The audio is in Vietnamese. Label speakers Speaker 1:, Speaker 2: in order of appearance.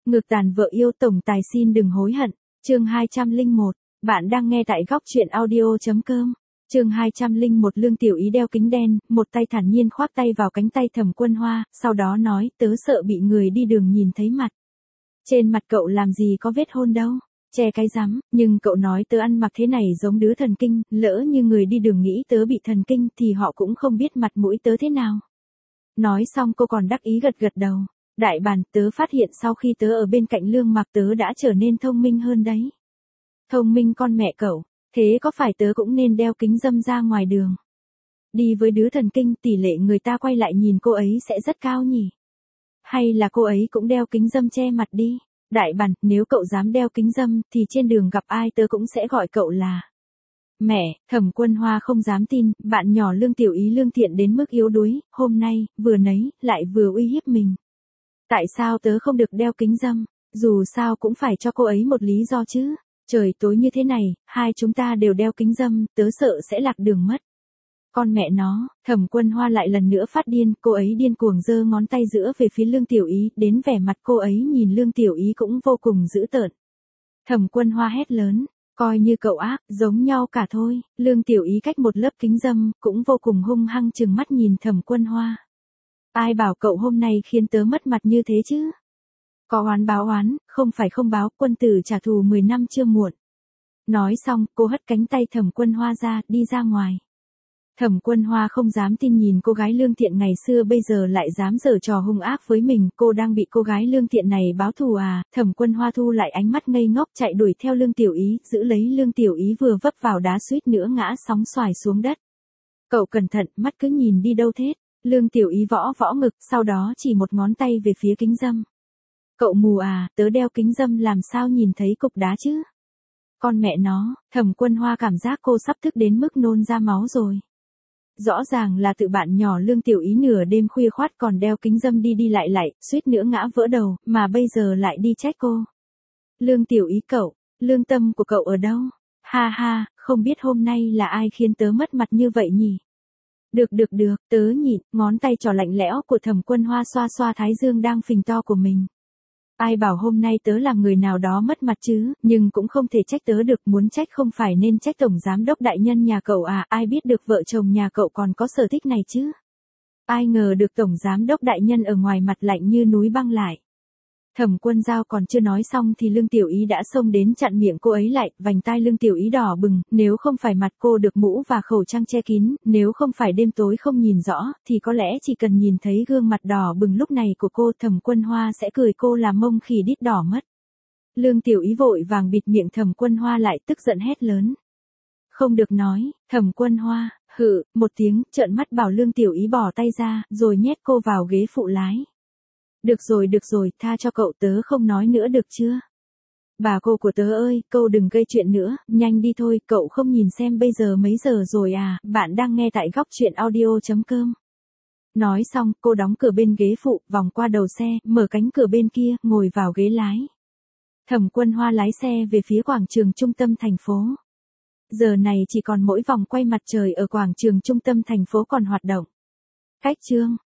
Speaker 1: Ngược tàn vợ yêu tổng tài xin đừng hối hận. Chương 201. Bạn đang nghe tại góc truyện audio.com. Chương 201 Lương Tiểu Ý đeo kính đen, một tay thản nhiên khoác tay vào cánh tay Thẩm Quân Hoa, sau đó nói, tớ sợ bị người đi đường nhìn thấy mặt. Trên mặt cậu làm gì có vết hôn đâu. Che cái rắm, nhưng cậu nói tớ ăn mặc thế này giống đứa thần kinh, lỡ như người đi đường nghĩ tớ bị thần kinh thì họ cũng không biết mặt mũi tớ thế nào. Nói xong cô còn đắc ý gật gật đầu. Đại bản, tớ phát hiện sau khi tớ ở bên cạnh Lương Mặc tớ đã trở nên thông minh hơn đấy. Thông minh con mẹ cậu, thế có phải tớ cũng nên đeo kính râm ra ngoài đường? Đi với đứa thần kinh tỷ lệ người ta quay lại nhìn cô ấy sẽ rất cao nhỉ? Hay là cô ấy cũng đeo kính râm che mặt đi? Đại bản, nếu cậu dám đeo kính râm thì trên đường gặp ai tớ cũng sẽ gọi cậu là mẹ. Thẩm Quân Hoa không dám tin, bạn nhỏ Lương Tiểu Ý lương thiện đến mức yếu đuối, hôm nay, vừa nấy, lại vừa uy hiếp mình. Tại sao tớ không được đeo kính râm? Dù sao cũng phải cho cô ấy một lý do chứ. Trời tối như thế này, hai chúng ta đều đeo kính râm, tớ sợ sẽ lạc đường mất. Con mẹ nó, Thẩm Quân Hoa lại lần nữa phát điên, cô ấy điên cuồng giơ ngón tay giữa về phía Lương Tiểu Ý, đến vẻ mặt cô ấy nhìn Lương Tiểu Ý cũng vô cùng dữ tợn. Thẩm Quân Hoa hét lớn, coi như cậu ác, giống nhau cả thôi. Lương Tiểu Ý cách một lớp kính râm, cũng vô cùng hung hăng trừng mắt nhìn Thẩm Quân Hoa. Ai bảo cậu hôm nay khiến tớ mất mặt như thế chứ? Có oán báo oán, không phải không báo, quân tử trả thù 10 năm chưa muộn. Nói xong, cô hất cánh tay Thẩm Quân Hoa ra, đi ra ngoài. Thẩm Quân Hoa không dám tin nhìn cô gái lương thiện ngày xưa bây giờ lại dám giở trò hung ác với mình, cô đang bị cô gái lương thiện này báo thù à? Thẩm Quân Hoa thu lại ánh mắt ngây ngốc chạy đuổi theo Lương Tiểu Ý, giữ lấy Lương Tiểu Ý vừa vấp vào đá suýt nữa ngã sóng xoài xuống đất. Cậu cẩn thận, mắt cứ nhìn đi đâu thế? Lương Tiểu Ý võ võ ngực, sau đó chỉ một ngón tay về phía kính râm. Cậu mù à, tớ đeo kính râm làm sao nhìn thấy cục đá chứ? Con mẹ nó, Thẩm Quân Hoa cảm giác cô sắp tức đến mức nôn ra máu rồi. Rõ ràng là tự bạn nhỏ Lương Tiểu Ý nửa đêm khuya khoắt còn đeo kính râm đi lại, suýt nữa ngã vỡ đầu, mà bây giờ lại đi trách cô. Lương Tiểu Ý cậu, lương tâm của cậu ở đâu? Ha ha, không biết hôm nay là ai khiến tớ mất mặt như vậy nhỉ? Được, tớ nhịn, ngón tay trỏ lạnh lẽo của Thẩm Quân Hoa xoa xoa thái dương đang phình to của mình. Ai bảo hôm nay tớ làm người nào đó mất mặt chứ, nhưng cũng không thể trách tớ được, muốn trách không phải nên trách tổng giám đốc đại nhân nhà cậu à, ai biết được vợ chồng nhà cậu còn có sở thích này chứ. Ai ngờ được tổng giám đốc đại nhân ở ngoài mặt lạnh như núi băng lại. Thẩm Quân Giao còn chưa nói xong thì Lương Tiểu Ý đã xông đến chặn miệng cô ấy lại, vành tai Lương Tiểu Ý đỏ bừng, nếu không phải mặt cô được mũ và khẩu trang che kín, nếu không phải đêm tối không nhìn rõ, thì có lẽ chỉ cần nhìn thấy gương mặt đỏ bừng lúc này của cô Thẩm Quân Hoa sẽ cười cô làm mông khỉ đít đỏ mất. Lương Tiểu Ý vội vàng bịt miệng Thẩm Quân Hoa lại, tức giận hét lớn. Không được nói, Thẩm Quân Hoa, hự, một tiếng, trợn mắt bảo Lương Tiểu Ý bỏ tay ra, rồi nhét cô vào ghế phụ lái. Được rồi, tha cho cậu, tớ không nói nữa được chưa? Bà cô của tớ ơi, cậu đừng gây chuyện nữa, nhanh đi thôi, cậu không nhìn xem bây giờ mấy giờ rồi à, bạn đang nghe tại góc truyện audio.com. Nói xong, cô đóng cửa bên ghế phụ, vòng qua đầu xe, mở cánh cửa bên kia, ngồi vào ghế lái. Thẩm Quân Hoa lái xe về phía quảng trường trung tâm thành phố. Giờ này chỉ còn mỗi vòng quay mặt trời ở quảng trường trung tâm thành phố còn hoạt động. Cách chương